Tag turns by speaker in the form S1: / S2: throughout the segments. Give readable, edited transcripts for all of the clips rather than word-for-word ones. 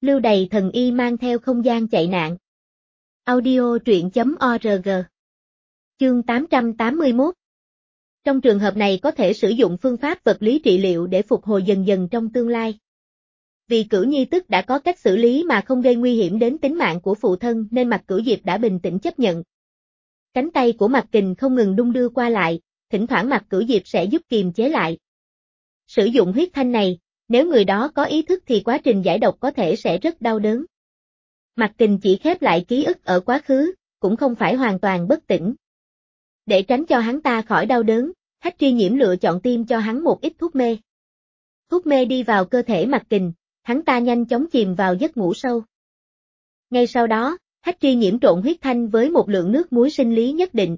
S1: Lưu đày thần y mang theo không gian chạy nạn. Audio truyện.org. Chương 881. Trong trường hợp này có thể sử dụng phương pháp vật lý trị liệu để phục hồi dần dần trong tương lai. Vì Cửu Nhi tức đã có cách xử lý mà không gây nguy hiểm đến tính mạng của phụ thân nên Mạc Cửu Diệp đã bình tĩnh chấp nhận. Cánh tay của Mạc Kình không ngừng đung đưa qua lại, thỉnh thoảng Mạc Cửu Diệp sẽ giúp kiềm chế lại. Sử dụng huyết thanh này, nếu người đó có ý thức thì quá trình giải độc có thể sẽ rất đau đớn. Mạc Kình chỉ khép lại ký ức ở quá khứ, cũng không phải hoàn toàn bất tỉnh. Để tránh cho hắn ta khỏi đau đớn, Hách Tri Nhiễm lựa chọn tiêm cho hắn một ít thuốc mê. Thuốc mê đi vào cơ thể Mạc Kình, hắn ta nhanh chóng chìm vào giấc ngủ sâu. Ngay sau đó, Hách Tri Nhiễm trộn huyết thanh với một lượng nước muối sinh lý nhất định.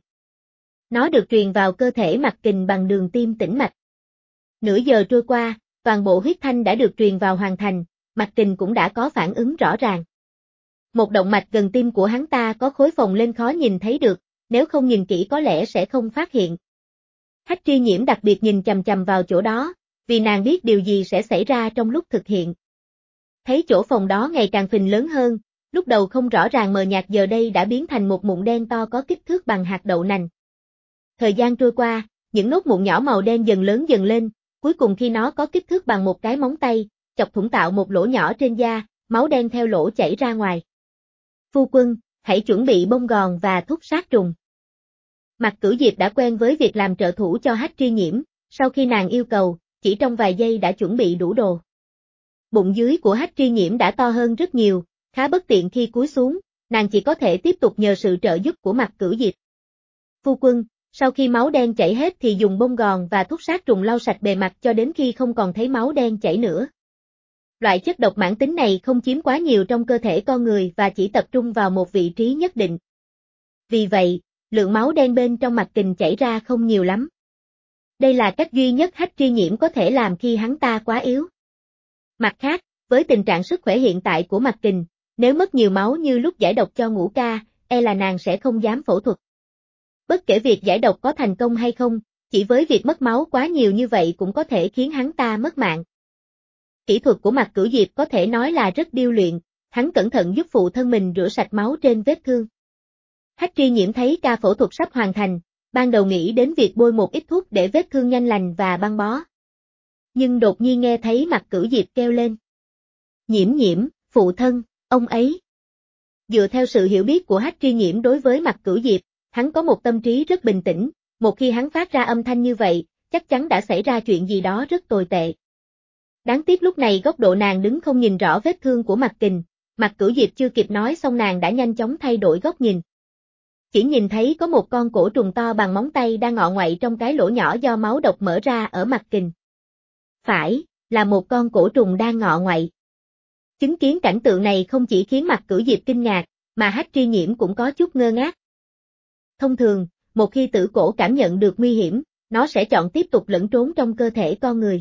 S1: Nó được truyền vào cơ thể Mạc Kình bằng đường tim tĩnh mạch. Nửa giờ trôi qua, toàn bộ huyết thanh đã được truyền vào hoàn thành, Mạc Kình cũng đã có phản ứng rõ ràng. Một động mạch gần tim của hắn ta có khối phồng lên khó nhìn thấy được, nếu không nhìn kỹ có lẽ sẽ không phát hiện. Hách Tri Nhiễm đặc biệt nhìn chằm chằm vào chỗ đó, vì nàng biết điều gì sẽ xảy ra trong lúc thực hiện. Thấy chỗ phồng đó ngày càng phình lớn hơn, lúc đầu không rõ ràng mờ nhạt giờ đây đã biến thành một mụn đen to có kích thước bằng hạt đậu nành. Thời gian trôi qua, những nốt mụn nhỏ màu đen dần lớn dần lên, cuối cùng khi nó có kích thước bằng một cái móng tay, chọc thủng tạo một lỗ nhỏ trên da, máu đen theo lỗ chảy ra ngoài. Phu quân, hãy chuẩn bị bông gòn và thuốc sát trùng. Mạc Cửu Diệp đã quen với việc làm trợ thủ cho Hách Tri Nhiễm, sau khi nàng yêu cầu, chỉ trong vài giây đã chuẩn bị đủ đồ. Bụng dưới của Hách Tri Nhiễm đã to hơn rất nhiều, khá bất tiện khi cúi xuống, nàng chỉ có thể tiếp tục nhờ sự trợ giúp của Mạc Cửu Diệp. Phu quân, sau khi máu đen chảy hết thì dùng bông gòn và thuốc sát trùng lau sạch bề mặt cho đến khi không còn thấy máu đen chảy nữa. Loại chất độc mãn tính này không chiếm quá nhiều trong cơ thể con người và chỉ tập trung vào một vị trí nhất định. Vì vậy, lượng máu đen bên trong Mạc Kình chảy ra không nhiều lắm. Đây là cách duy nhất Hách Tri Nhiễm có thể làm khi hắn ta quá yếu. Mặt khác, với tình trạng sức khỏe hiện tại của Mạc Kình, nếu mất nhiều máu như lúc giải độc cho Ngũ Ca, e là nàng sẽ không dám phẫu thuật. Bất kể việc giải độc có thành công hay không, chỉ với việc mất máu quá nhiều như vậy cũng có thể khiến hắn ta mất mạng. Kỹ thuật của Mạc Cửu Diệp có thể nói là rất điêu luyện, hắn cẩn thận giúp phụ thân mình rửa sạch máu trên vết thương. Hách Tri Nhiễm thấy ca phẫu thuật sắp hoàn thành, ban đầu nghĩ đến việc bôi một ít thuốc để vết thương nhanh lành và băng bó. Nhưng đột nhiên nghe thấy Mạc Cửu Diệp kêu lên. Nhiễm Nhiễm, phụ thân, ông ấy. Dựa theo sự hiểu biết của Hách Tri Nhiễm đối với Mạc Cửu Diệp, hắn có một tâm trí rất bình tĩnh, một khi hắn phát ra âm thanh như vậy, chắc chắn đã xảy ra chuyện gì đó rất tồi tệ. Đáng tiếc lúc này góc độ nàng đứng không nhìn rõ vết thương của Mạc Kình, Mạc Cửu Diệp chưa kịp nói xong nàng đã nhanh chóng thay đổi góc nhìn. Chỉ nhìn thấy có một con cổ trùng to bằng móng tay đang ngọ ngoậy trong cái lỗ nhỏ do máu độc mở ra ở Mạc Kình. Phải, là một con cổ trùng đang ngọ ngoậy. Chứng kiến cảnh tượng này không chỉ khiến Mạc Cửu Diệp kinh ngạc, mà Hách Tri Nhiễm cũng có chút ngơ ngác. Thông thường, một khi tử cổ cảm nhận được nguy hiểm, nó sẽ chọn tiếp tục lẫn trốn trong cơ thể con người.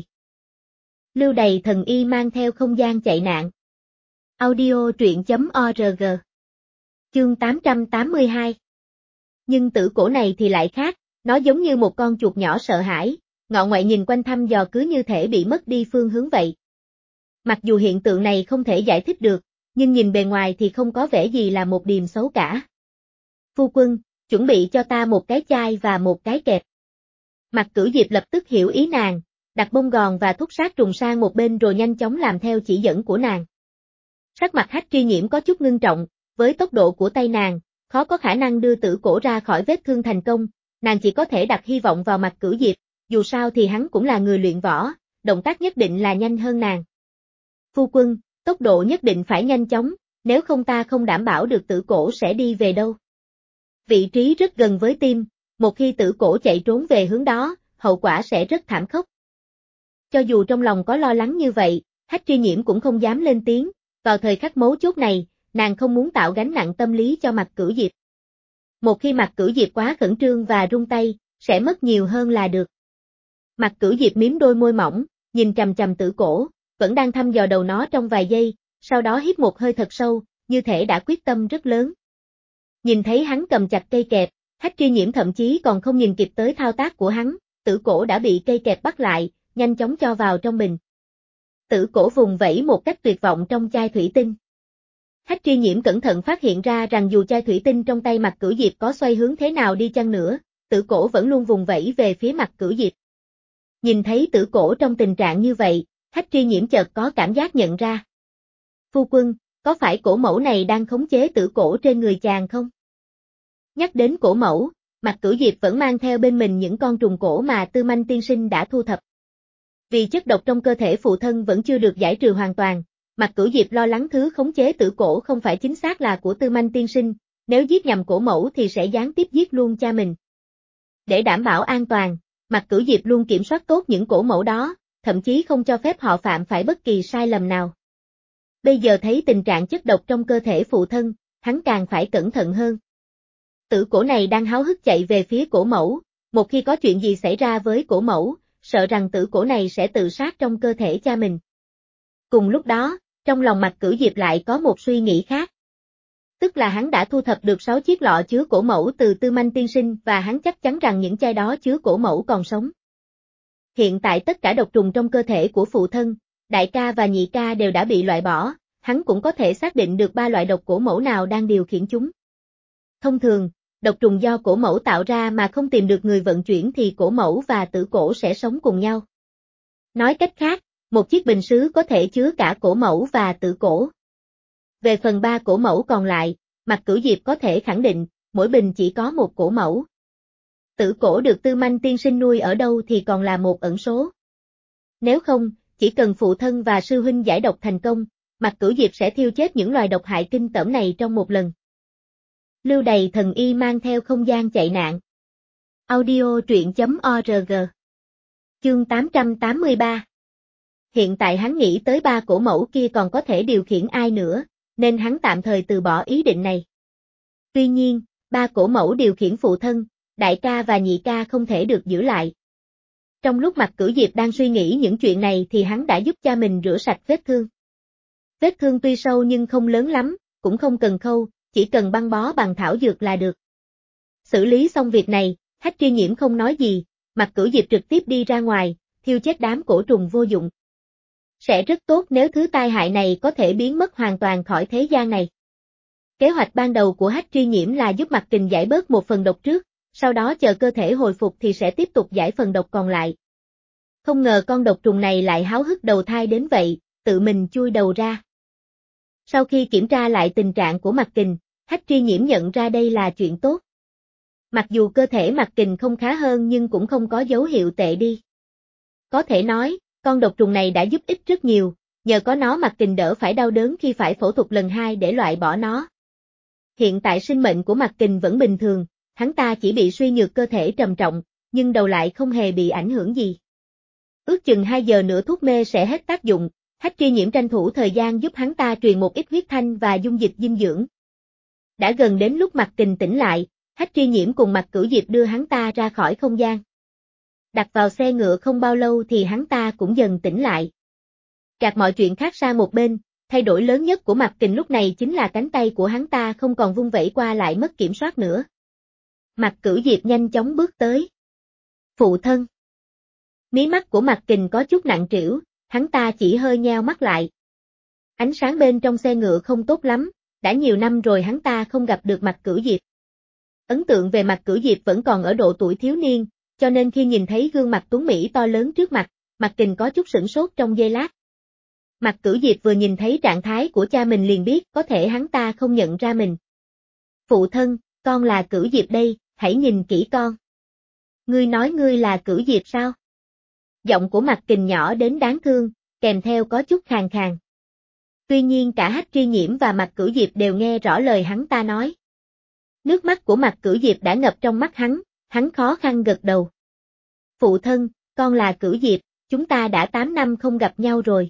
S1: Lưu đày thần y mang theo không gian chạy nạn. Audio truyện.org. Chương 882. Nhưng tử cổ này thì lại khác, nó giống như một con chuột nhỏ sợ hãi, ngọ ngoại nhìn quanh thăm dò cứ như thể bị mất đi phương hướng vậy. Mặc dù hiện tượng này không thể giải thích được, nhưng nhìn bề ngoài thì không có vẻ gì là một điềm xấu cả. Phu quân, chuẩn bị cho ta một cái chai và một cái kẹp. Mạc Cửu Diệp lập tức hiểu ý nàng, đặt bông gòn và thuốc sát trùng sang một bên rồi nhanh chóng làm theo chỉ dẫn của nàng. Sắc mặt Hách Tri Nhiễm có chút ngưng trọng, với tốc độ của tay nàng, khó có khả năng đưa tử cổ ra khỏi vết thương thành công, nàng chỉ có thể đặt hy vọng vào Mạc Cửu Diệp, dù sao thì hắn cũng là người luyện võ, động tác nhất định là nhanh hơn nàng. Phu quân, tốc độ nhất định phải nhanh chóng, nếu không ta không đảm bảo được tử cổ sẽ đi về đâu. Vị trí rất gần với tim, một khi tử cổ chạy trốn về hướng đó, hậu quả sẽ rất thảm khốc. Cho dù trong lòng có lo lắng như vậy, Hách Tri Nhiễm cũng không dám lên tiếng, vào thời khắc mấu chốt này, nàng không muốn tạo gánh nặng tâm lý cho Mạc Cửu Diệp. Một khi Mạc Cửu Diệp quá khẩn trương và run tay, sẽ mất nhiều hơn là được. Mạc Cửu Diệp mím đôi môi mỏng, nhìn chằm chằm tử cổ, vẫn đang thăm dò đầu nó trong vài giây, sau đó hít một hơi thật sâu, như thể đã quyết tâm rất lớn. Nhìn thấy hắn cầm chặt cây kẹp, Hách Tri Nhiễm thậm chí còn không nhìn kịp tới thao tác của hắn, tử cổ đã bị cây kẹp bắt lại, nhanh chóng cho vào trong bình. Tử cổ vùng vẫy một cách tuyệt vọng trong chai thủy tinh. Hách Tri Nhiễm cẩn thận phát hiện ra rằng dù chai thủy tinh trong tay Mạc Cửu Diệp có xoay hướng thế nào đi chăng nữa, tử cổ vẫn luôn vùng vẫy về phía Mạc Cửu Diệp. Nhìn thấy tử cổ trong tình trạng như vậy, Hách Tri Nhiễm chợt có cảm giác nhận ra. Phu quân, có phải cổ mẫu này đang khống chế tử cổ trên người chàng không? Nhắc đến cổ mẫu, Mạc Cửu Diệp vẫn mang theo bên mình những con trùng cổ mà Tư Manh tiên sinh đã thu thập. Vì chất độc trong cơ thể phụ thân vẫn chưa được giải trừ hoàn toàn, Mạc Cửu Diệp lo lắng thứ khống chế tử cổ không phải chính xác là của Tư Manh tiên sinh, nếu giết nhầm cổ mẫu thì sẽ gián tiếp giết luôn cha mình. Để đảm bảo an toàn, Mạc Cửu Diệp luôn kiểm soát tốt những cổ mẫu đó, thậm chí không cho phép họ phạm phải bất kỳ sai lầm nào. Bây giờ thấy tình trạng chất độc trong cơ thể phụ thân, hắn càng phải cẩn thận hơn. Tử cổ này đang háo hức chạy về phía cổ mẫu, một khi có chuyện gì xảy ra với cổ mẫu, sợ rằng tử cổ này sẽ tự sát trong cơ thể cha mình. Cùng lúc đó, trong lòng Mạc Cửu Diệp lại có một suy nghĩ khác. Tức là hắn đã thu thập được 6 chiếc lọ chứa cổ mẫu từ Tư Manh tiên sinh và hắn chắc chắn rằng những chai đó chứa cổ mẫu còn sống. Hiện tại tất cả độc trùng trong cơ thể của phụ thân, đại ca và nhị ca đều đã bị loại bỏ, hắn cũng có thể xác định được 3 loại độc cổ mẫu nào đang điều khiển chúng. Thông thường, độc trùng do cổ mẫu tạo ra mà không tìm được người vận chuyển thì cổ mẫu và tử cổ sẽ sống cùng nhau. Nói cách khác, một chiếc bình sứ có thể chứa cả cổ mẫu và tử cổ. Về phần 3 cổ mẫu còn lại, Mạc Cửu Diệp có thể khẳng định, mỗi bình chỉ có một cổ mẫu. Tử cổ được Tư Manh tiên sinh nuôi ở đâu thì còn là một ẩn số. Nếu không, chỉ cần phụ thân và sư huynh giải độc thành công, Mạc Cửu Diệp sẽ thiêu chết những loài độc hại kinh tởm này trong một lần. Lưu Đày thần y mang theo không gian chạy nạn. Audio truyện.org. Chương 883. Hiện tại hắn nghĩ tới 3 cổ mẫu kia còn có thể điều khiển ai nữa, nên hắn tạm thời từ bỏ ý định này. Tuy nhiên, 3 cổ mẫu điều khiển phụ thân, đại ca và nhị ca không thể được giữ lại. Trong lúc Mạc Cửu Diệp đang suy nghĩ những chuyện này thì hắn đã giúp cha mình rửa sạch vết thương. Vết thương tuy sâu nhưng không lớn lắm, cũng không cần khâu, chỉ cần băng bó bằng thảo dược là được. Xử lý xong việc này, Hách Tri Nhiễm không nói gì, Mạc Cửu Diệp trực tiếp đi ra ngoài, thiêu chết đám cổ trùng vô dụng. Sẽ rất tốt nếu thứ tai hại này có thể biến mất hoàn toàn khỏi thế gian này. Kế hoạch ban đầu của Hách Tri Nhiễm là giúp Mạc Kình giải bớt một phần độc trước, sau đó chờ cơ thể hồi phục thì sẽ tiếp tục giải phần độc còn lại. Không ngờ con độc trùng này lại háo hức đầu thai đến vậy, tự mình chui đầu ra. Sau khi kiểm tra lại tình trạng của Mạc Kình, Hách Tri Nhiễm nhận ra đây là chuyện tốt. Mặc dù cơ thể Mạc Kình không khá hơn nhưng cũng không có dấu hiệu tệ đi. Có thể nói, con độc trùng này đã giúp ích rất nhiều, nhờ có nó Mạc Kình đỡ phải đau đớn khi phải phẫu thuật lần 2 để loại bỏ nó. Hiện tại sinh mệnh của Mạc Kình vẫn bình thường, hắn ta chỉ bị suy nhược cơ thể trầm trọng, nhưng đầu lại không hề bị ảnh hưởng gì. Ước chừng 2 giờ nữa thuốc mê sẽ hết tác dụng, Hách Tri Nhiễm tranh thủ thời gian giúp hắn ta truyền một ít huyết thanh và dung dịch dinh dưỡng. Đã gần đến lúc Mạc Kình tỉnh lại, Hách Tri Nhiễm cùng Mạc Cửu Diệp đưa hắn ta ra khỏi không gian. Đặt vào xe ngựa không bao lâu thì hắn ta cũng dần tỉnh lại. Gạt mọi chuyện khác sang một bên, thay đổi lớn nhất của Mạc Kình lúc này chính là cánh tay của hắn ta không còn vung vẩy qua lại mất kiểm soát nữa. Mạc Cửu Diệp nhanh chóng bước tới. Phụ thân. Mí mắt của Mạc Kình có chút nặng trĩu, hắn ta chỉ hơi nheo mắt lại. Ánh sáng bên trong xe ngựa không tốt lắm, đã nhiều năm rồi hắn ta không gặp được Mạc Cửu Diệp. Ấn tượng về Mạc Cửu Diệp vẫn còn ở độ tuổi thiếu niên, cho nên khi nhìn thấy gương mặt tuấn mỹ to lớn trước mặt, Mạc Kình có chút sửng sốt trong giây lát. Mạc Cửu Diệp vừa nhìn thấy trạng thái của cha mình liền biết có thể hắn ta không nhận ra mình. Phụ thân, con là Cửu Diệp đây, hãy nhìn kỹ con. Ngươi nói ngươi là Cửu Diệp sao? Giọng của Mạc Kình nhỏ đến đáng thương, kèm theo có chút khàn khàn. Tuy nhiên cả Hách Tri Nhiễm và Mạc Cửu Diệp đều nghe rõ lời hắn ta nói. Nước mắt của Mạc Cửu Diệp đã ngập trong mắt hắn khó khăn gật đầu. Phụ thân, con là Cửu Diệp, chúng ta đã 8 năm không gặp nhau rồi.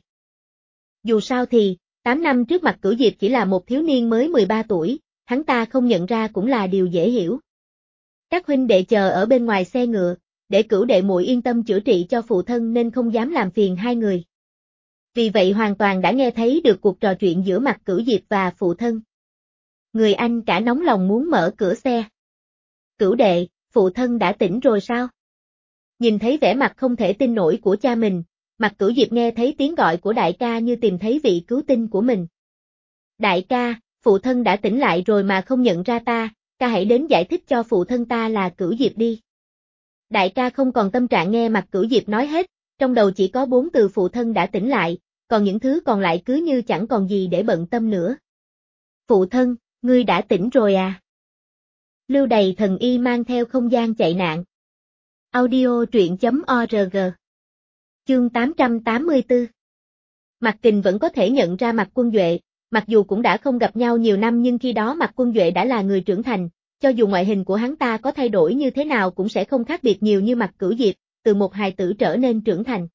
S1: Dù sao thì, 8 năm trước Mạc Cửu Diệp chỉ là một thiếu niên mới 13 tuổi, hắn ta không nhận ra cũng là điều dễ hiểu. Các huynh đệ chờ ở bên ngoài xe ngựa, để Cửu đệ muội yên tâm chữa trị cho phụ thân nên không dám làm phiền hai người. Vì vậy hoàn toàn đã nghe thấy được cuộc trò chuyện giữa Mạc Cửu Diệp và phụ thân. Người anh cả nóng lòng muốn mở cửa xe. Cửu đệ, phụ thân đã tỉnh rồi sao? Nhìn thấy vẻ mặt không thể tin nổi của cha mình, Mạc Cửu Diệp nghe thấy tiếng gọi của đại ca như tìm thấy vị cứu tinh của mình. Đại ca, phụ thân đã tỉnh lại rồi mà không nhận ra ta, ca hãy đến giải thích cho phụ thân ta là Cửu Diệp đi. Đại ca không còn tâm trạng nghe Mạc Cửu Diệp nói hết, trong đầu chỉ có 4 từ phụ thân đã tỉnh lại, còn những thứ còn lại cứ như chẳng còn gì để bận tâm nữa. Phụ thân, ngươi đã tỉnh rồi à? Lưu Đày thần y mang theo không gian chạy nạn. Audio truyện.org. Chương 884. Mạc Kình vẫn có thể nhận ra Mạc Quân Duệ, mặc dù cũng đã không gặp nhau nhiều năm nhưng khi đó Mạc Quân Duệ đã là người trưởng thành, cho dù ngoại hình của hắn ta có thay đổi như thế nào cũng sẽ không khác biệt nhiều như Mạc Cửu Diệp, từ một hài tử trở nên trưởng thành.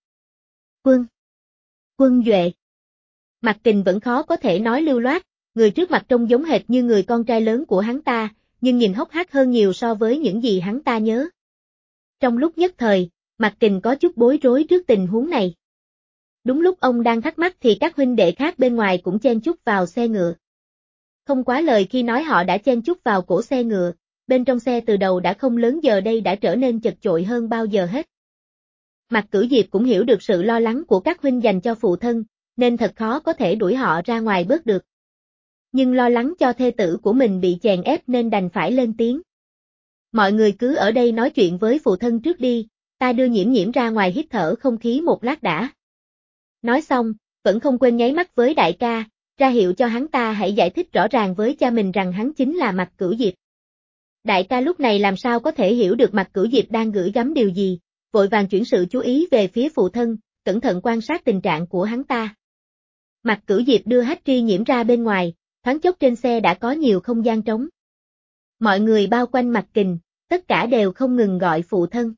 S1: Quân Duệ. Mạc Kình vẫn khó có thể nói lưu loát, người trước mặt trông giống hệt như người con trai lớn của hắn ta, nhưng nhìn hốc hác hơn nhiều so với những gì hắn ta nhớ. Trong lúc nhất thời, Mạc Kình có chút bối rối trước tình huống này. Đúng lúc ông đang thắc mắc thì các huynh đệ khác bên ngoài cũng chen chúc vào xe ngựa. Không quá lời khi nói họ đã chen chúc vào cổ xe ngựa, bên trong xe từ đầu đã không lớn giờ đây đã trở nên chật chội hơn bao giờ hết. Mạc Cửu Diệp cũng hiểu được sự lo lắng của các huynh dành cho phụ thân, nên thật khó có thể đuổi họ ra ngoài bớt được. Nhưng lo lắng cho thê tử của mình bị chèn ép nên đành phải lên tiếng. Mọi người cứ ở đây nói chuyện với phụ thân trước đi, ta đưa Nhiễm Nhiễm ra ngoài hít thở không khí một lát đã. Nói xong, vẫn không quên nháy mắt với đại ca, ra hiệu cho hắn ta hãy giải thích rõ ràng với cha mình rằng hắn chính là Mạc Cửu Diệp. Đại ca lúc này làm sao có thể hiểu được Mạc Cửu Diệp đang gửi gắm điều gì, vội vàng chuyển sự chú ý về phía phụ thân, cẩn thận quan sát tình trạng của hắn ta. Mạc Cửu Diệp đưa Hách Tri Nhiễm ra bên ngoài, thoáng chốc trên xe đã có nhiều không gian trống. Mọi người bao quanh Mạc Kình, tất cả đều không ngừng gọi phụ thân.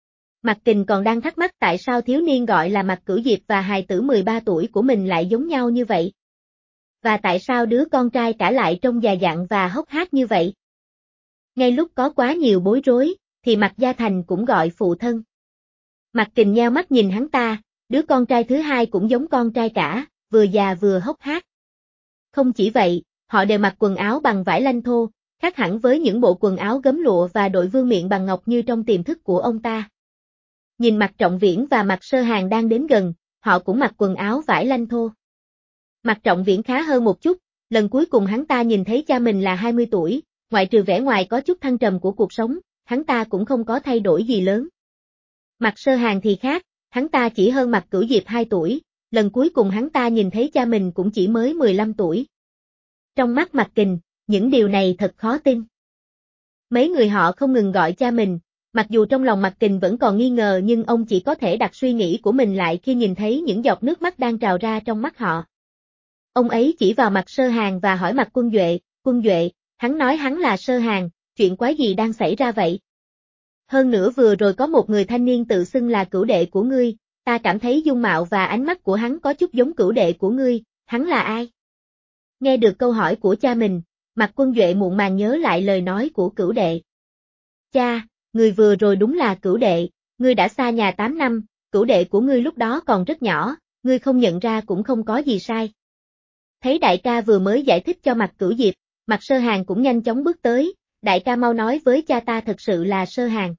S1: Mạc Kình còn đang thắc mắc tại sao thiếu niên gọi là Mạc Cửu Diệp và hài tử 13 tuổi của mình lại giống nhau như vậy. Và tại sao đứa con trai cả lại trông già dặn và hốc hác như vậy? Ngay lúc có quá nhiều bối rối, thì Mạc Gia Thành cũng gọi phụ thân. Mạc Kình nheo mắt nhìn hắn ta, đứa con trai thứ hai cũng giống con trai cả, vừa già vừa hốc hác. Không chỉ vậy, họ đều mặc quần áo bằng vải lanh thô, khác hẳn với những bộ quần áo gấm lụa và đội vương miện bằng ngọc như trong tiềm thức của ông ta. Nhìn Mạc Trọng Viễn và Mạc Sơ Hàn đang đến gần, họ cũng mặc quần áo vải lanh thô. Mạc Trọng Viễn khá hơn một chút, lần cuối cùng hắn ta nhìn thấy cha mình là 20 tuổi, ngoại trừ vẻ ngoài có chút thăng trầm của cuộc sống, hắn ta cũng không có thay đổi gì lớn. Mạc Sơ Hàn thì khác, hắn ta chỉ hơn Mạc Cửu Diệp 2 tuổi, lần cuối cùng hắn ta nhìn thấy cha mình cũng chỉ mới 15 tuổi. Trong mắt Mạc Kình, những điều này thật khó tin. Mấy người họ không ngừng gọi cha mình, mặc dù trong lòng Mạc Kình vẫn còn nghi ngờ nhưng ông chỉ có thể đặt suy nghĩ của mình lại khi nhìn thấy những giọt nước mắt đang trào ra trong mắt họ. Ông ấy chỉ vào Mạc Sơ Hàn và hỏi Mạc Quân Duệ, hắn nói hắn là Sơ Hàn, chuyện quái gì đang xảy ra vậy? Hơn nữa vừa rồi có một người thanh niên tự xưng là cửu đệ của ngươi, ta cảm thấy dung mạo và ánh mắt của hắn có chút giống cửu đệ của ngươi, hắn là ai? Nghe được câu hỏi của cha mình, Mạc Quân Duệ muộn màng nhớ lại lời nói của cửu đệ. Cha, người vừa rồi đúng là cửu đệ, ngươi đã xa nhà 8 năm, cửu đệ của ngươi lúc đó còn rất nhỏ, ngươi không nhận ra cũng không có gì sai. Thấy đại ca vừa mới giải thích cho Mạc Cửu Diệp, Mạc Sơ Hàn cũng nhanh chóng bước tới, đại ca mau nói với cha ta thật sự là Sơ Hàn.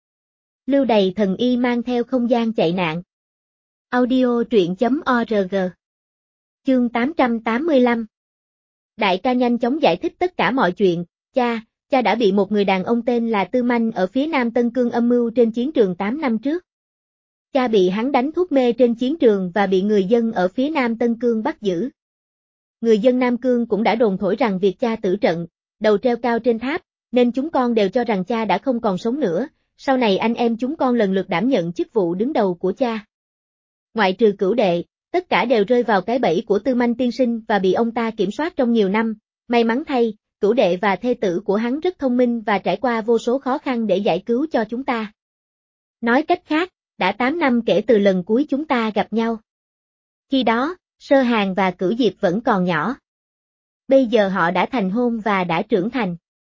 S1: Lưu Đày thần y mang theo không gian chạy nạn. Audio truyện.org. Chương 885. Đại ca nhanh chóng giải thích tất cả mọi chuyện, cha đã bị một người đàn ông tên là Tư Manh ở phía Nam Tân Cương âm mưu trên chiến trường 8 năm trước. Cha bị hắn đánh thuốc mê trên chiến trường và bị người dân ở phía Nam Tân Cương bắt giữ. Người dân Nam Cương cũng đã đồn thổi rằng việc cha tử trận, đầu treo cao trên tháp, nên chúng con đều cho rằng cha đã không còn sống nữa, sau này anh em chúng con lần lượt đảm nhận chức vụ đứng đầu của cha. Ngoại trừ cửu đệ, tất cả đều rơi vào cái bẫy của Tư Manh tiên sinh và bị ông ta kiểm soát trong nhiều năm, may mắn thay, cửu đệ và thê tử của hắn rất thông minh và trải qua vô số khó khăn để giải cứu cho chúng ta. Nói cách khác, đã 8 năm kể từ lần cuối chúng ta gặp nhau. Khi đó, Sơ Hàn và Cửu Diệp vẫn còn nhỏ. Bây giờ họ đã thành hôn và đã trưởng thành.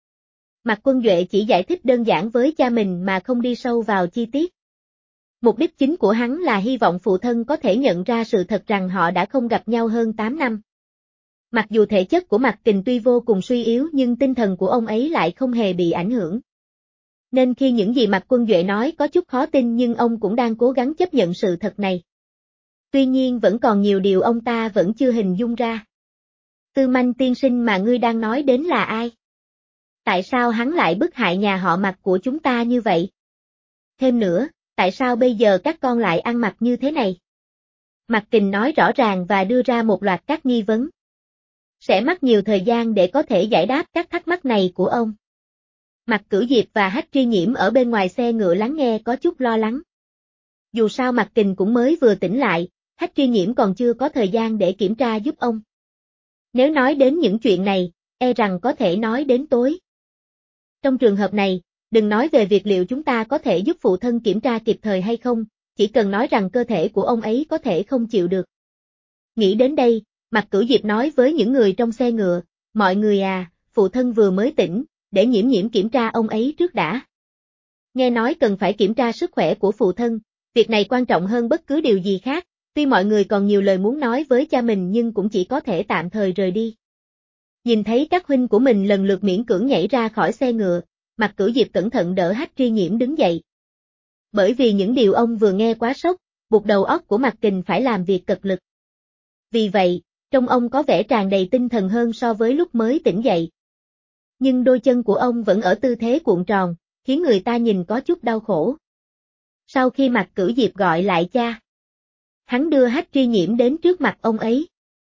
S1: Mạc Quân Duệ chỉ giải thích đơn giản với cha mình mà không đi sâu vào chi tiết. Mục đích chính của hắn là hy vọng phụ thân có thể nhận ra sự thật rằng họ đã không gặp nhau hơn 8 năm. Mặc dù thể chất của Mạc Kình tuy vô cùng suy yếu nhưng tinh thần của ông ấy lại không hề bị ảnh hưởng. Nên khi những gì Mạc Quân Duệ nói có chút khó tin nhưng ông cũng đang cố gắng chấp nhận sự thật này. Tuy nhiên vẫn còn nhiều điều ông ta vẫn chưa hình dung ra. Tư Manh tiên sinh mà ngươi đang nói đến là ai? Tại sao hắn lại bức hại nhà họ Mạc của chúng ta như vậy? Thêm nữa, tại sao bây giờ các con lại ăn mặc như thế này? Mạc Kình nói rõ ràng và đưa ra một loạt các nghi vấn. Sẽ mất nhiều thời gian để có thể giải đáp các thắc mắc này của ông. Mạc Cửu Diệp và Hách Tri Nhiễm ở bên ngoài xe ngựa lắng nghe có chút lo lắng. Dù sao Mạc Kình cũng mới vừa tỉnh lại, Hách Tri Nhiễm còn chưa có thời gian để kiểm tra giúp ông. Nếu nói đến những chuyện này, e rằng có thể nói đến tối. Trong trường hợp này, đừng nói về việc liệu chúng ta có thể giúp phụ thân kiểm tra kịp thời hay không, chỉ cần nói rằng cơ thể của ông ấy có thể không chịu được. Nghĩ đến đây, Mạc Cửu Diệp nói với những người trong xe ngựa, mọi người à, phụ thân vừa mới tỉnh, để Nhiễm Nhiễm kiểm tra ông ấy trước đã. Nghe nói cần phải kiểm tra sức khỏe của phụ thân, việc này quan trọng hơn bất cứ điều gì khác, tuy mọi người còn nhiều lời muốn nói với cha mình nhưng cũng chỉ có thể tạm thời rời đi. Nhìn thấy các huynh của mình lần lượt miễn cưỡng nhảy ra khỏi xe ngựa, Mạc Cửu Diệp cẩn thận đỡ Hách Tri Nhiễm đứng dậy. Bởi vì những điều ông vừa nghe quá sốc, buộc đầu óc của Mạc Kình phải làm việc cật lực. Vì vậy, trông ông có vẻ tràn đầy tinh thần hơn so với lúc mới tỉnh dậy. Nhưng đôi chân của ông vẫn ở tư thế cuộn tròn, khiến người ta nhìn có chút đau khổ. Sau khi Mạc Cửu Diệp gọi lại cha, hắn đưa Hách Tri Nhiễm đến trước mặt ông ấy.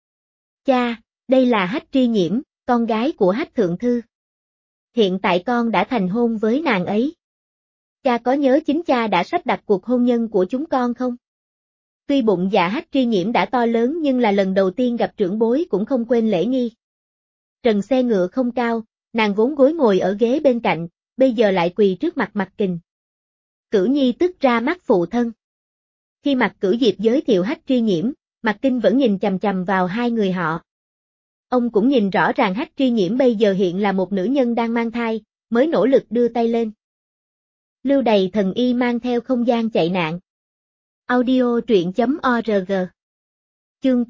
S1: Cha, đây là Hách Tri Nhiễm, con gái của Hách Thượng Thư. Hiện tại con đã thành hôn với nàng ấy. Cha có nhớ chính cha đã sắp đặt cuộc hôn nhân của chúng con không? Tuy bụng dạ Hách Tri Nhiễm đã to lớn nhưng là lần đầu tiên gặp trưởng bối cũng không quên lễ nghi. Trần xe ngựa không cao, nàng vốn gối ngồi ở ghế bên cạnh, bây giờ lại quỳ trước mặt Mạc Kình. Cửu Nhi tức ra mắt phụ thân. Khi Mạc Cửu Diệp giới thiệu Hách Tri Nhiễm, Mạc Kinh vẫn nhìn chằm chằm vào hai người họ. Ông cũng nhìn rõ ràng Hách Tri Nhiễm bây giờ hiện là một nữ nhân đang mang thai, mới nỗ lực đưa tay lên. Lưu Đày thần y mang theo không gian chạy nạn. Audio truyện.org. Chương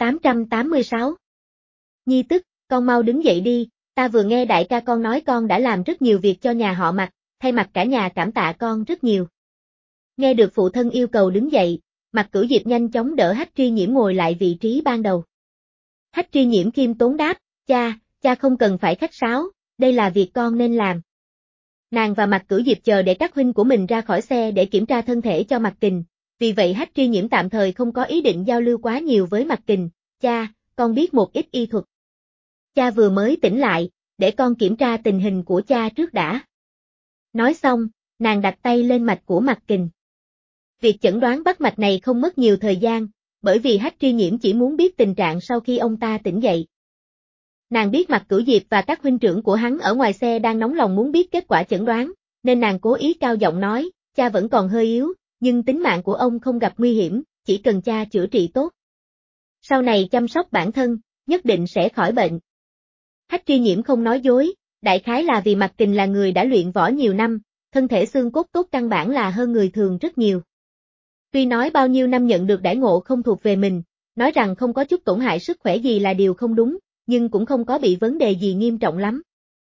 S1: 886. Nhi tức, con mau đứng dậy đi, ta vừa nghe đại ca con nói con đã làm rất nhiều việc cho nhà họ Mạc, thay mặt cả nhà cảm tạ con rất nhiều. Nghe được phụ thân yêu cầu đứng dậy, Mạc Cửu Diệp nhanh chóng đỡ Hách Tri Nhiễm ngồi lại vị trí ban đầu. Hách Tri Nhiễm khiêm tốn đáp, cha không cần phải khách sáo, đây là việc con nên làm. Nàng và Mạc Cửu Diệp chờ để các huynh của mình ra khỏi xe để kiểm tra thân thể cho Mạc Kình, vì vậy Hách Tri Nhiễm tạm thời không có ý định giao lưu quá nhiều với Mạc Kình. Cha, con biết một ít y thuật. Cha vừa mới tỉnh lại, để con kiểm tra tình hình của cha trước đã. Nói xong, nàng đặt tay lên mạch của Mạc Kình. Việc chẩn đoán bắt mạch này không mất nhiều thời gian, bởi vì Hách Tri Nhiễm chỉ muốn biết tình trạng sau khi ông ta tỉnh dậy. Nàng biết Mạc Cửu Diệp và các huynh trưởng của hắn ở ngoài xe đang nóng lòng muốn biết kết quả chẩn đoán, nên nàng cố ý cao giọng nói, cha vẫn còn hơi yếu, nhưng tính mạng của ông không gặp nguy hiểm, chỉ cần cha chữa trị tốt. Sau này chăm sóc bản thân, nhất định sẽ khỏi bệnh. Hách Tri Nhiễm không nói dối, đại khái là vì Mạc Kình là người đã luyện võ nhiều năm, thân thể xương cốt tốt căn bản là hơn người thường rất nhiều. Tuy nói bao nhiêu năm nhận được đãi ngộ không thuộc về mình, nói rằng không có chút tổn hại sức khỏe gì là điều không đúng, nhưng cũng không có bị vấn đề gì nghiêm trọng lắm.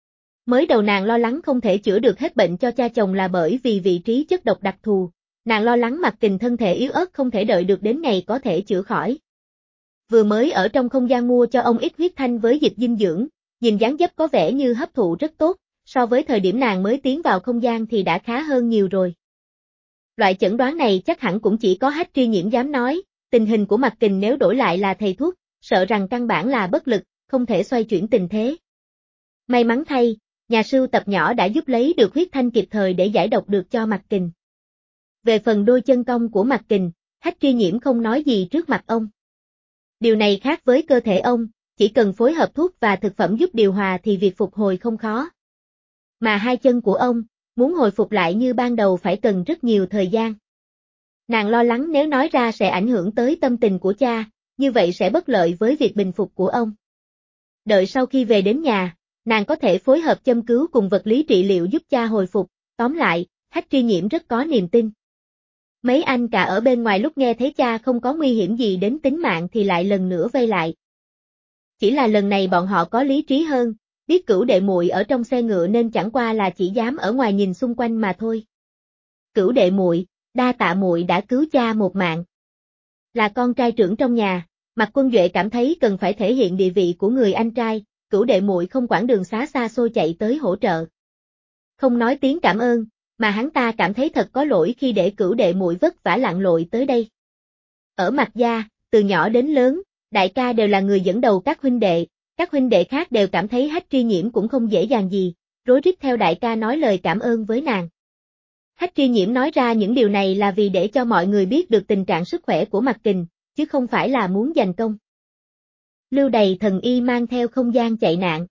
S1: Mới đầu nàng lo lắng không thể chữa được hết bệnh cho cha chồng là bởi vì vị trí chất độc đặc thù, nàng lo lắng Mạc Kình thân thể yếu ớt không thể đợi được đến ngày có thể chữa khỏi. Vừa mới ở trong không gian mua cho ông ít huyết thanh với dịch dinh dưỡng, nhìn dáng dấp có vẻ như hấp thụ rất tốt, so với thời điểm nàng mới tiến vào không gian thì đã khá hơn nhiều rồi. Loại chẩn đoán này chắc hẳn cũng chỉ có Hách Tri Nhiễm dám nói, tình hình của Mạc Kình nếu đổi lại là thầy thuốc, sợ rằng căn bản là bất lực, không thể xoay chuyển tình thế. May mắn thay, nhà sưu tập nhỏ đã giúp lấy được huyết thanh kịp thời để giải độc được cho Mạc Kình. Về phần đôi chân cong của Mạc Kình, Hách Tri Nhiễm không nói gì trước mặt ông. Điều này khác với cơ thể ông, chỉ cần phối hợp thuốc và thực phẩm giúp điều hòa thì việc phục hồi không khó. Mà hai chân của ông, muốn hồi phục lại như ban đầu phải cần rất nhiều thời gian. Nàng lo lắng nếu nói ra sẽ ảnh hưởng tới tâm tình của cha, như vậy sẽ bất lợi với việc bình phục của ông. Đợi sau khi về đến nhà, nàng có thể phối hợp châm cứu cùng vật lý trị liệu giúp cha hồi phục, tóm lại, Hách Tri Nhiễm rất có niềm tin. Mấy anh cả ở bên ngoài lúc nghe thấy cha không có nguy hiểm gì đến tính mạng thì lại lần nữa vây lại. Chỉ là lần này bọn họ có lý trí hơn, biết Cửu đệ muội ở trong xe ngựa nên chẳng qua là chỉ dám ở ngoài nhìn xung quanh mà thôi. Cửu đệ muội, đa tạ muội đã cứu cha một mạng. Là con trai trưởng trong nhà, Mạc Quân Duệ cảm thấy cần phải thể hiện địa vị của người anh trai, Cửu đệ muội không quản đường xá xa xôi chạy tới hỗ trợ. Không nói tiếng cảm ơn, mà hắn ta cảm thấy thật có lỗi khi để Cửu đệ muội vất vả lặn lội tới đây. Ở Mạc gia, từ nhỏ đến lớn, đại ca đều là người dẫn đầu các huynh đệ khác đều cảm thấy Hách Tri Nhiễm cũng không dễ dàng gì, rối rít theo đại ca nói lời cảm ơn với nàng. Hách Tri Nhiễm nói ra những điều này là vì để cho mọi người biết được tình trạng sức khỏe của Mạc Kình, chứ không phải là muốn giành công. Lưu Đày thần y mang theo không gian chạy nạn.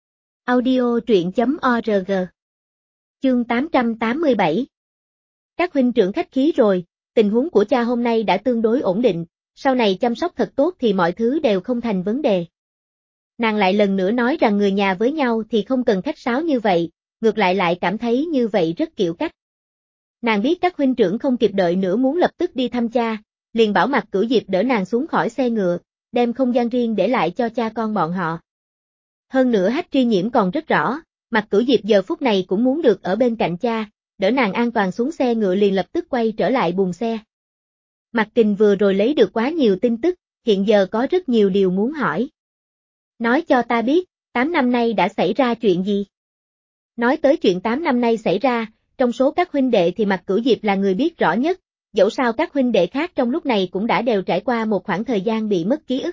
S1: Audio truyện.org. Chương 887. Các huynh trưởng khách khí rồi, tình huống của cha hôm nay đã tương đối ổn định, sau này chăm sóc thật tốt thì mọi thứ đều không thành vấn đề. Nàng lại lần nữa nói rằng người nhà với nhau thì không cần khách sáo như vậy, ngược lại cảm thấy như vậy rất kiểu cách. Nàng biết các huynh trưởng không kịp đợi nữa muốn lập tức đi thăm cha, liền bảo Mạc Cửu Diệp đỡ nàng xuống khỏi xe ngựa, đem không gian riêng để lại cho cha con bọn họ. Hơn nữa Hách Tri Nhiễm còn rất rõ, Mạc Cửu Diệp giờ phút này cũng muốn được ở bên cạnh cha, đỡ nàng an toàn xuống xe ngựa liền lập tức quay trở lại buồng xe. Mạc Kình vừa rồi lấy được quá nhiều tin tức, hiện giờ có rất nhiều điều muốn hỏi. Nói cho ta biết, 8 năm nay đã xảy ra chuyện gì? Nói tới chuyện 8 năm nay xảy ra, trong số các huynh đệ thì Mạc Cửu Diệp là người biết rõ nhất, dẫu sao các huynh đệ khác trong lúc này cũng đã đều trải qua một khoảng thời gian bị mất ký ức.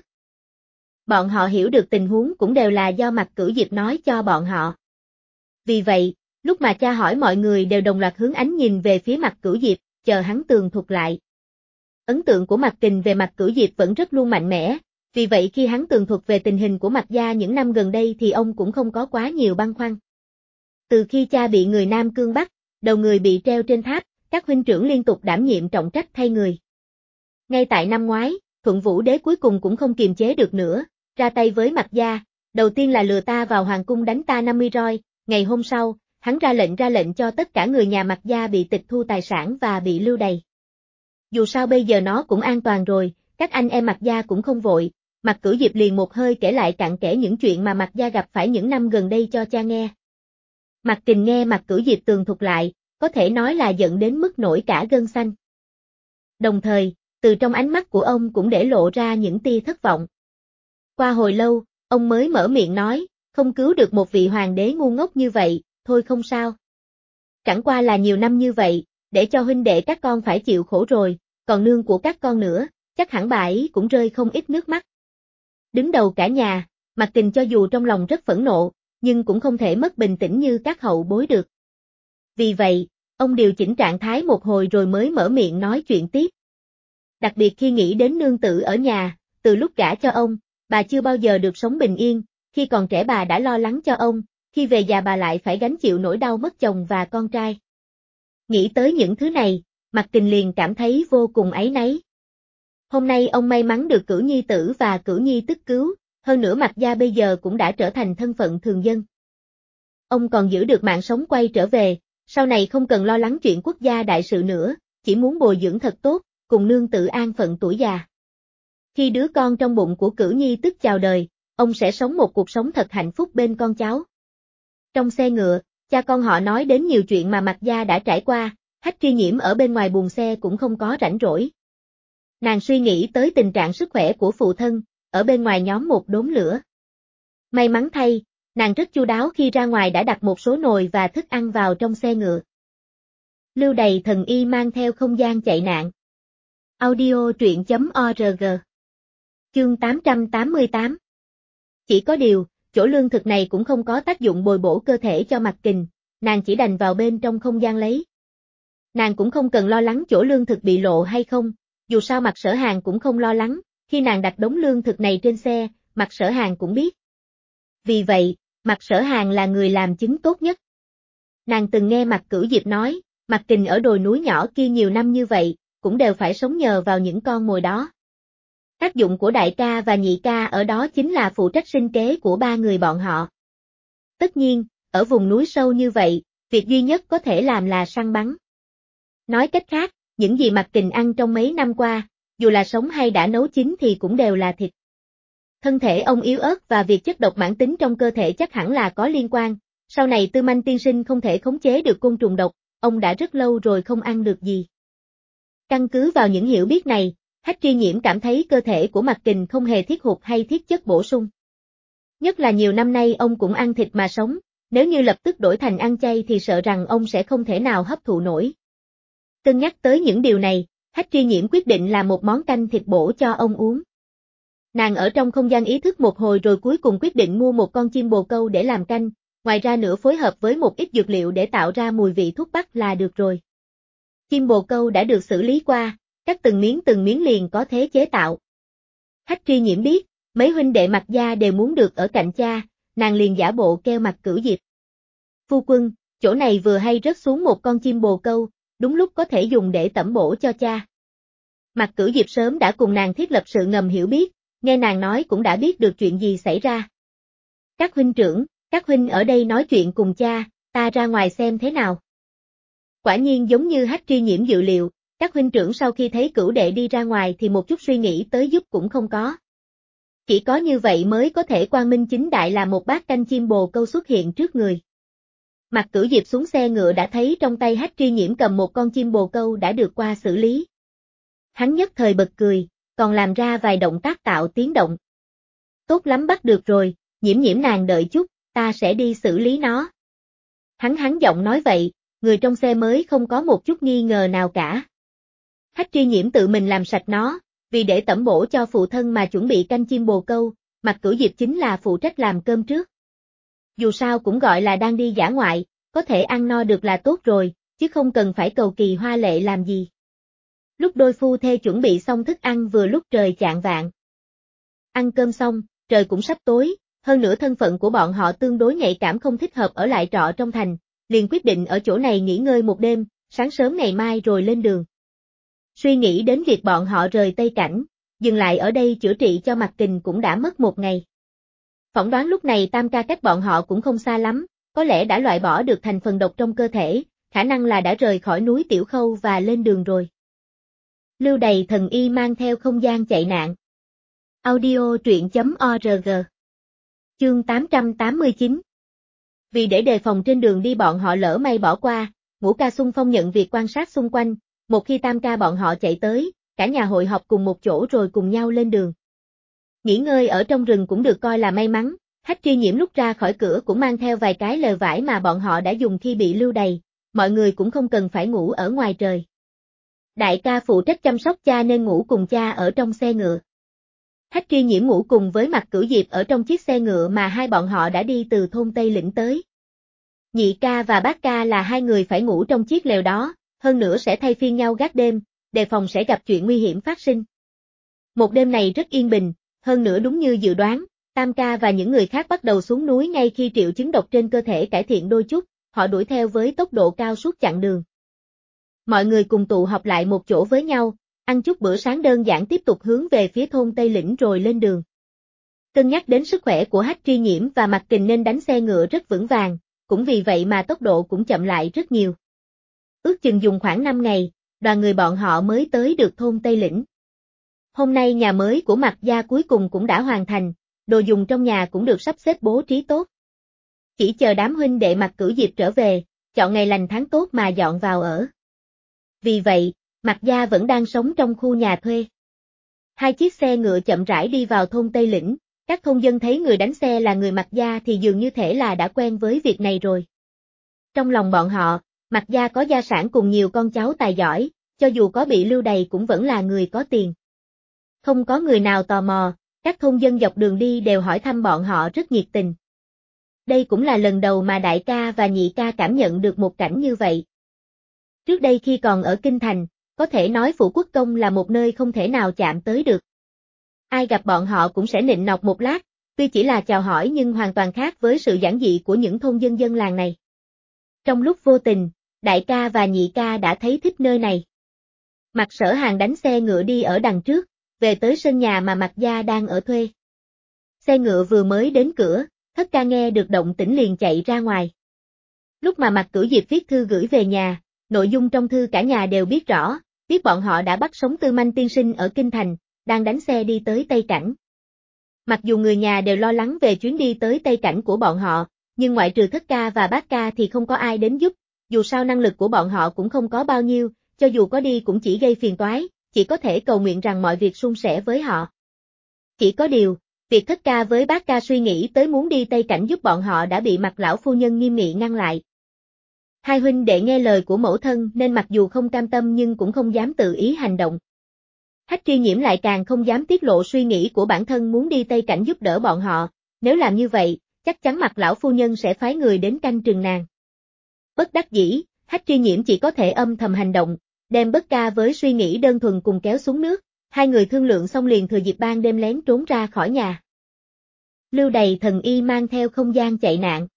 S1: Bọn họ hiểu được tình huống cũng đều là do Mạc Cửu Diệp nói cho bọn họ. Vì vậy, lúc mà cha hỏi mọi người đều đồng loạt hướng ánh nhìn về phía Mạc Cửu Diệp, chờ hắn tường thuật lại. Ấn tượng của Mạc Kình về Mạc Cửu Diệp vẫn rất luôn mạnh mẽ, vì vậy khi hắn tường thuật về tình hình của Mạc gia những năm gần đây thì ông cũng không có quá nhiều băn khoăn. Từ khi cha bị người Nam Cương bắt, đầu người bị treo trên tháp, các huynh trưởng liên tục đảm nhiệm trọng trách thay người. Ngay tại năm ngoái, Thuận Vũ Đế cuối cùng cũng không kiềm chế được nữa, ra tay với Mạc gia, đầu tiên là lừa ta vào hoàng cung đánh ta 50 roi, ngày hôm sau, hắn ra lệnh cho tất cả người nhà Mạc gia bị tịch thu tài sản và bị lưu đày. Dù sao bây giờ nó cũng an toàn rồi, các anh em Mạc gia cũng không vội, Mạc Cửu Diệp liền một hơi kể lại cặn kẽ những chuyện mà Mạc gia gặp phải những năm gần đây cho cha nghe. Mạc Kình nghe Mạc Cửu Diệp tường thuật lại, có thể nói là giận đến mức nổi cả gân xanh. Đồng thời, từ trong ánh mắt của ông cũng để lộ ra những tia thất vọng. Qua hồi lâu, ông mới mở miệng nói, không cứu được một vị hoàng đế ngu ngốc như vậy, thôi không sao. Chẳng qua là nhiều năm như vậy, để cho huynh đệ các con phải chịu khổ rồi, còn nương của các con nữa, chắc hẳn bà ấy cũng rơi không ít nước mắt. Đứng đầu cả nhà, Mạc Kình cho dù trong lòng rất phẫn nộ, nhưng cũng không thể mất bình tĩnh như các hậu bối được. Vì vậy, ông điều chỉnh trạng thái một hồi rồi mới mở miệng nói chuyện tiếp. Đặc biệt khi nghĩ đến nương tử ở nhà, từ lúc gả cho ông, bà chưa bao giờ được sống bình yên, khi còn trẻ bà đã lo lắng cho ông, khi về già bà lại phải gánh chịu nỗi đau mất chồng và con trai. Nghĩ tới những thứ này, Mạc Kình liền cảm thấy vô cùng áy náy. Hôm nay ông may mắn được Cửu Nhi tử và Cửu Nhi tức cứu, hơn nữa Mạc gia bây giờ cũng đã trở thành thân phận thường dân. Ông còn giữ được mạng sống quay trở về, sau này không cần lo lắng chuyện quốc gia đại sự nữa, chỉ muốn bồi dưỡng thật tốt, cùng nương tự an phận tuổi già. Khi đứa con trong bụng của Cửu Nhi tức chào đời, ông sẽ sống một cuộc sống thật hạnh phúc bên con cháu. Trong xe ngựa, cha con họ nói đến nhiều chuyện mà Mạc gia đã trải qua, Hách Tri Nhiễm ở bên ngoài buồng xe cũng không có rảnh rỗi. Nàng suy nghĩ tới tình trạng sức khỏe của phụ thân, ở bên ngoài nhóm một đốm lửa. May mắn thay, nàng rất chu đáo khi ra ngoài đã đặt một số nồi và thức ăn vào trong xe ngựa. Lưu Đày thần y mang theo không gian chạy nạn. Audio truyện.org. Chương 888. Chỉ có điều, chỗ lương thực này cũng không có tác dụng bồi bổ cơ thể cho Mạc Kình, nàng chỉ đành vào bên trong không gian lấy. Nàng cũng không cần lo lắng chỗ lương thực bị lộ hay không, dù sao Mạc Sở Hàng cũng không lo lắng, khi nàng đặt đống lương thực này trên xe, Mạc Sở Hàng cũng biết. Vì vậy, Mạc Sở Hàng là người làm chứng tốt nhất. Nàng từng nghe Mạc Cửu Diệp nói, Mạc Kình ở đồi núi nhỏ kia nhiều năm như vậy, cũng đều phải sống nhờ vào những con mồi đó. Tác dụng của đại ca và nhị ca ở đó chính là phụ trách sinh kế của ba người bọn họ. Tất nhiên, ở vùng núi sâu như vậy, việc duy nhất có thể làm là săn bắn. Nói cách khác, những gì Mạc Kình ăn trong mấy năm qua, dù là sống hay đã nấu chín thì cũng đều là thịt. Thân thể ông yếu ớt và việc chất độc mãn tính trong cơ thể chắc hẳn là có liên quan, sau này Tư Manh tiên sinh không thể khống chế được côn trùng độc, ông đã rất lâu rồi không ăn được gì. Căn cứ vào những hiểu biết này, Hách Tri Nhiễm cảm thấy cơ thể của Mạc Kình không hề thiết hụt hay thiết chất bổ sung. Nhất là nhiều năm nay ông cũng ăn thịt mà sống, nếu như lập tức đổi thành ăn chay thì sợ rằng ông sẽ không thể nào hấp thụ nổi. Cân nhắc tới những điều này, Hách Tri Nhiễm quyết định làm một món canh thịt bổ cho ông uống. Nàng ở trong không gian ý thức một hồi rồi cuối cùng quyết định mua một con chim bồ câu để làm canh, ngoài ra nữa phối hợp với một ít dược liệu để tạo ra mùi vị thuốc bắc là được rồi. Chim bồ câu đã được xử lý qua, cắt từng miếng liền có thế chế tạo. Hách Tri Nhiễm biết, mấy huynh đệ Mạc gia đều muốn được ở cạnh cha, nàng liền giả bộ kêu Mạc Cửu Diệp. Phu quân, chỗ này vừa hay rớt xuống một con chim bồ câu, đúng lúc có thể dùng để tẩm bổ cho cha. Mạc Cửu Diệp sớm đã cùng nàng thiết lập sự ngầm hiểu biết, nghe nàng nói cũng đã biết được chuyện gì xảy ra. Các huynh trưởng, các huynh ở đây nói chuyện cùng cha, ta ra ngoài xem thế nào. Quả nhiên giống như Hách Tri Nhiễm dự liệu, các huynh trưởng sau khi thấy cửu đệ đi ra ngoài thì một chút suy nghĩ tới giúp cũng không có. Chỉ có như vậy mới có thể quang minh chính đại là một bát canh chim bồ câu xuất hiện trước người. Mạc Cửu Diệp xuống xe ngựa đã thấy trong tay Hách Tri Nhiễm cầm một con chim bồ câu đã được qua xử lý. Hắn nhất thời bật cười, còn làm ra vài động tác tạo tiếng động. Tốt lắm bắt được rồi, Nhiễm Nhiễm nàng đợi chút, ta sẽ đi xử lý nó. Hắn giọng nói vậy, người trong xe mới không có một chút nghi ngờ nào cả. Hách Tri Nhiễm tự mình làm sạch nó, vì để tẩm bổ cho phụ thân mà chuẩn bị canh chim bồ câu, Mạc Cửu Diệp chính là phụ trách làm cơm trước. Dù sao cũng gọi là đang đi dã ngoại, có thể ăn no được là tốt rồi, chứ không cần phải cầu kỳ hoa lệ làm gì. Lúc đôi phu thê chuẩn bị xong thức ăn vừa lúc trời chạng vạng. Ăn cơm xong, trời cũng sắp tối, hơn nữa thân phận của bọn họ tương đối nhạy cảm không thích hợp ở lại trọ trong thành, liền quyết định ở chỗ này nghỉ ngơi một đêm, sáng sớm ngày mai rồi lên đường. Suy nghĩ đến việc bọn họ rời Tây Cảnh, dừng lại ở đây chữa trị cho Mạc Kình cũng đã mất một ngày. Phỏng đoán lúc này Tam ca cách bọn họ cũng không xa lắm, có lẽ đã loại bỏ được thành phần độc trong cơ thể, khả năng là đã rời khỏi núi Tiểu Khâu và lên đường rồi. Lưu Đày thần y mang theo không gian chạy nạn. Audio truyện.org. Chương 889. Vì để đề phòng trên đường đi bọn họ lỡ may bỏ qua, Ngũ ca xung phong nhận việc quan sát xung quanh, một khi Tam ca bọn họ chạy tới, cả nhà hội họp cùng một chỗ rồi cùng nhau lên đường. Nghỉ ngơi ở trong rừng cũng được coi là may mắn, Hách Tri Nhiễm lúc ra khỏi cửa cũng mang theo vài cái lều vải mà bọn họ đã dùng khi bị lưu đày, mọi người cũng không cần phải ngủ ở ngoài trời. Đại ca phụ trách chăm sóc cha nên ngủ cùng cha ở trong xe ngựa. Hách Tri Nhiễm ngủ cùng với Mạc Cửu Diệp ở trong chiếc xe ngựa mà hai bọn họ đã đi từ thôn Tây Lĩnh tới. Nhị ca và bác ca là hai người phải ngủ trong chiếc lều đó, hơn nữa sẽ thay phiên nhau gác đêm, đề phòng sẽ gặp chuyện nguy hiểm phát sinh. Một đêm này rất yên bình, hơn nữa đúng như dự đoán, Tam ca và những người khác bắt đầu xuống núi ngay khi triệu chứng độc trên cơ thể cải thiện đôi chút, họ đuổi theo với tốc độ cao suốt chặng đường. Mọi người cùng tụ họp lại một chỗ với nhau, ăn chút bữa sáng đơn giản tiếp tục hướng về phía thôn Tây Lĩnh rồi lên đường. Cân nhắc đến sức khỏe của Hách Tri Nhiễm và Mạc Kình nên đánh xe ngựa rất vững vàng, cũng vì vậy mà tốc độ cũng chậm lại rất nhiều. Ước chừng dùng khoảng 5 ngày, đoàn người bọn họ mới tới được thôn Tây Lĩnh. Hôm nay nhà mới của Mạc gia cuối cùng cũng đã hoàn thành, đồ dùng trong nhà cũng được sắp xếp bố trí tốt. Chỉ chờ đám huynh đệ Mạc Cửu Diệp trở về, chọn ngày lành tháng tốt mà dọn vào ở. Vì vậy, Mạc gia vẫn đang sống trong khu nhà thuê. Hai chiếc xe ngựa chậm rãi đi vào thôn Tây Lĩnh, các thôn dân thấy người đánh xe là người Mạc gia thì dường như thể là đã quen với việc này rồi. Trong lòng bọn họ, Mạc gia có gia sản cùng nhiều con cháu tài giỏi, cho dù có bị lưu đày cũng vẫn là người có tiền. Không có người nào tò mò, các thôn dân dọc đường đi đều hỏi thăm bọn họ rất nhiệt tình. Đây cũng là lần đầu mà đại ca và nhị ca cảm nhận được một cảnh như vậy. Trước đây khi còn ở Kinh Thành, có thể nói Phủ Quốc Công là một nơi không thể nào chạm tới được. Ai gặp bọn họ cũng sẽ nịnh nọt một lát, tuy chỉ là chào hỏi nhưng hoàn toàn khác với sự giản dị của những thôn dân dân làng này. Trong lúc vô tình, đại ca và nhị ca đã thấy thích nơi này. Mạc Sở Hàng đánh xe ngựa đi ở đằng trước, về tới sân nhà mà Mạc gia đang ở thuê. Xe ngựa vừa mới đến cửa, Thất ca nghe được động tĩnh liền chạy ra ngoài. Lúc mà Mạc Cửu Diệp viết thư gửi về nhà, nội dung trong thư cả nhà đều biết rõ, biết bọn họ đã bắt sống Tư Manh tiên sinh ở Kinh Thành, đang đánh xe đi tới Tây Cảnh. Mặc dù người nhà đều lo lắng về chuyến đi tới Tây Cảnh của bọn họ, nhưng ngoại trừ Thất ca và Bát ca thì không có ai đến giúp, dù sao năng lực của bọn họ cũng không có bao nhiêu, cho dù có đi cũng chỉ gây phiền toái, chỉ có thể cầu nguyện rằng mọi việc suôn sẻ với họ. Chỉ có điều, việc Thất Ca với Bát Ca suy nghĩ tới muốn đi Tây Cảnh giúp bọn họ đã bị Mạc lão phu nhân nghiêm nghị ngăn lại. Hai huynh đệ nghe lời của mẫu thân nên mặc dù không cam tâm nhưng cũng không dám tự ý hành động. Hách Tri Nhiễm lại càng không dám tiết lộ suy nghĩ của bản thân muốn đi Tây Cảnh giúp đỡ bọn họ, nếu làm như vậy, chắc chắn Mạc lão phu nhân sẽ phái người đến canh chừng nàng. Bất đắc dĩ, Hách Tri Nhiễm chỉ có thể âm thầm hành động, đem Bất Ca với suy nghĩ đơn thuần cùng kéo xuống nước, hai người thương lượng xong liền thừa dịp ban đêm lén trốn ra khỏi nhà. Lưu Đày thần y mang theo không gian chạy nạn.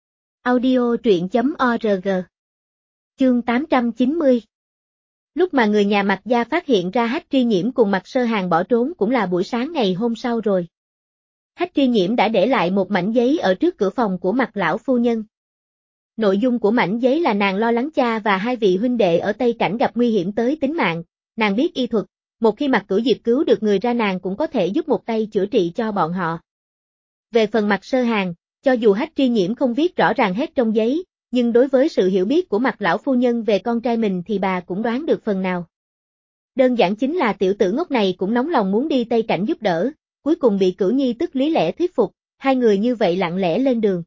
S1: Audio truyện.org. Chương 890. Lúc mà người nhà Mạc gia phát hiện ra Hách Tri Nhiễm cùng Mạc Sơ Hàng bỏ trốn cũng là buổi sáng ngày hôm sau rồi. Hách Tri Nhiễm đã để lại một mảnh giấy ở trước cửa phòng của Mạc lão phu nhân. Nội dung của mảnh giấy là nàng lo lắng cha và hai vị huynh đệ ở Tây Cảnh gặp nguy hiểm tới tính mạng, nàng biết y thuật, một khi Mạc Cửu Diệp cứu được người ra nàng cũng có thể giúp một tay chữa trị cho bọn họ. Về phần Mạc Sơ Hàng, cho dù Hách Tri Nhiễm không viết rõ ràng hết trong giấy, nhưng đối với sự hiểu biết của Mạc lão phu nhân về con trai mình thì bà cũng đoán được phần nào. Đơn giản chính là tiểu tử ngốc này cũng nóng lòng muốn đi Tây Cảnh giúp đỡ, cuối cùng bị Cửu Nhi tức lý lẽ thuyết phục, hai người như vậy lặng lẽ lên đường.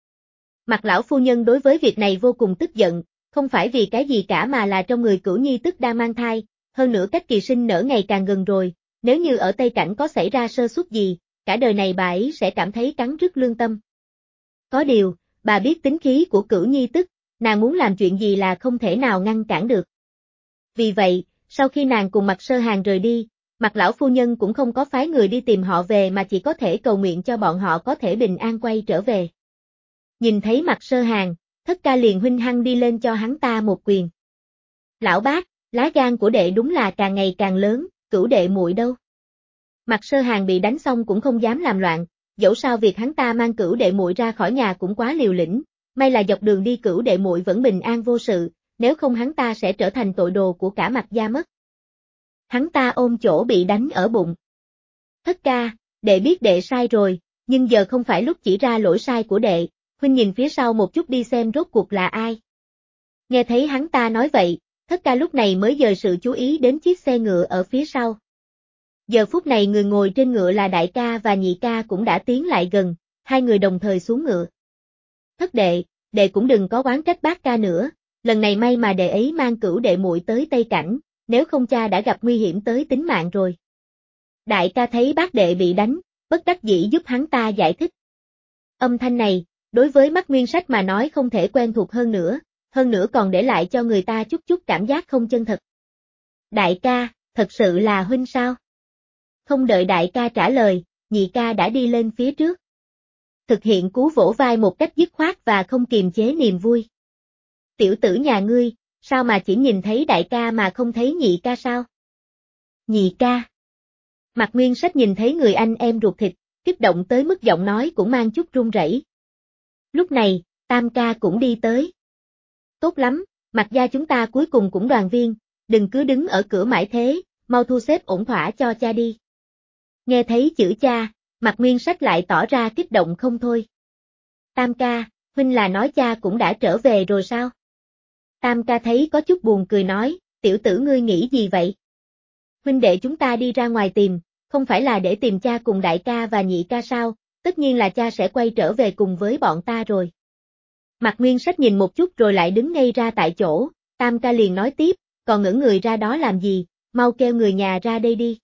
S1: Mạc lão phu nhân đối với việc này vô cùng tức giận, không phải vì cái gì cả mà là trong người Cửu Nhi tức đang mang thai, hơn nữa cách kỳ sinh nở ngày càng gần rồi, nếu như ở Tây Cảnh có xảy ra sơ suất gì, cả đời này bà ấy sẽ cảm thấy cắn rứt lương tâm. Có điều, bà biết tính khí của Cửu Nhi tức, nàng muốn làm chuyện gì là không thể nào ngăn cản được. Vì vậy, sau khi nàng cùng Mạc Sơ Hàng rời đi, Mạc lão phu nhân cũng không có phái người đi tìm họ về mà chỉ có thể cầu nguyện cho bọn họ có thể bình an quay trở về. Nhìn thấy Mạc Sơ Hàng, Thất Ca liền hung hăng đi lên cho hắn ta một quyền. Lão bác, lá gan của đệ đúng là càng ngày càng lớn, Cửu đệ muội đâu? Mạc Sơ Hàng bị đánh xong cũng không dám làm loạn, dẫu sao việc hắn ta mang Cửu đệ muội ra khỏi nhà cũng quá liều lĩnh, may là dọc đường đi Cửu đệ muội vẫn bình an vô sự, nếu không hắn ta sẽ trở thành tội đồ của cả Mạc gia mất. Hắn ta ôm chỗ bị đánh ở bụng. Thất ca, đệ biết đệ sai rồi, nhưng giờ không phải lúc chỉ ra lỗi sai của đệ, huynh nhìn phía sau một chút đi xem rốt cuộc là ai. Nghe thấy hắn ta nói vậy, Thất ca lúc này mới dời sự chú ý đến chiếc xe ngựa ở phía sau. Giờ phút này người ngồi trên ngựa là đại ca và nhị ca cũng đã tiến lại gần, hai người đồng thời xuống ngựa. Thất đệ, đệ cũng đừng có oán trách bác ca nữa, lần này may mà đệ ấy mang Cửu đệ muội tới Tây Cảnh, nếu không cha đã gặp nguy hiểm tới tính mạng rồi. Đại ca thấy bác đệ bị đánh, bất đắc dĩ giúp hắn ta giải thích. Âm thanh này, đối với Mắt Nguyên Sách mà nói không thể quen thuộc hơn nữa còn để lại cho người ta chút cảm giác không chân thật. Đại ca, thật sự là huynh sao? Không đợi đại ca trả lời, nhị ca đã đi lên phía trước. Thực hiện cú vỗ vai một cách dứt khoát và không kiềm chế niềm vui. Tiểu tử nhà ngươi, sao mà chỉ nhìn thấy đại ca mà không thấy nhị ca sao? Nhị ca. Mạc Nguyên Sách nhìn thấy người anh em ruột thịt, kích động tới mức giọng nói cũng mang chút run rẩy. Lúc này, Tam ca cũng đi tới. Tốt lắm, Mạc gia chúng ta cuối cùng cũng đoàn viên, đừng cứ đứng ở cửa mãi thế, mau thu xếp ổn thỏa cho cha đi. Nghe thấy chữ cha, Mạc Nguyên Sách lại tỏ ra kích động không thôi. Tam ca, huynh là nói cha cũng đã trở về rồi sao? Tam ca thấy có chút buồn cười nói, tiểu tử ngươi nghĩ gì vậy? Huynh đệ chúng ta đi ra ngoài tìm, không phải là để tìm cha cùng đại ca và nhị ca sao, tất nhiên là cha sẽ quay trở về cùng với bọn ta rồi. Mạc Nguyên Sách nhìn một chút rồi lại đứng ngây ra tại chỗ, Tam ca liền nói tiếp, còn ngỡ người ra đó làm gì, mau kêu người nhà ra đây đi.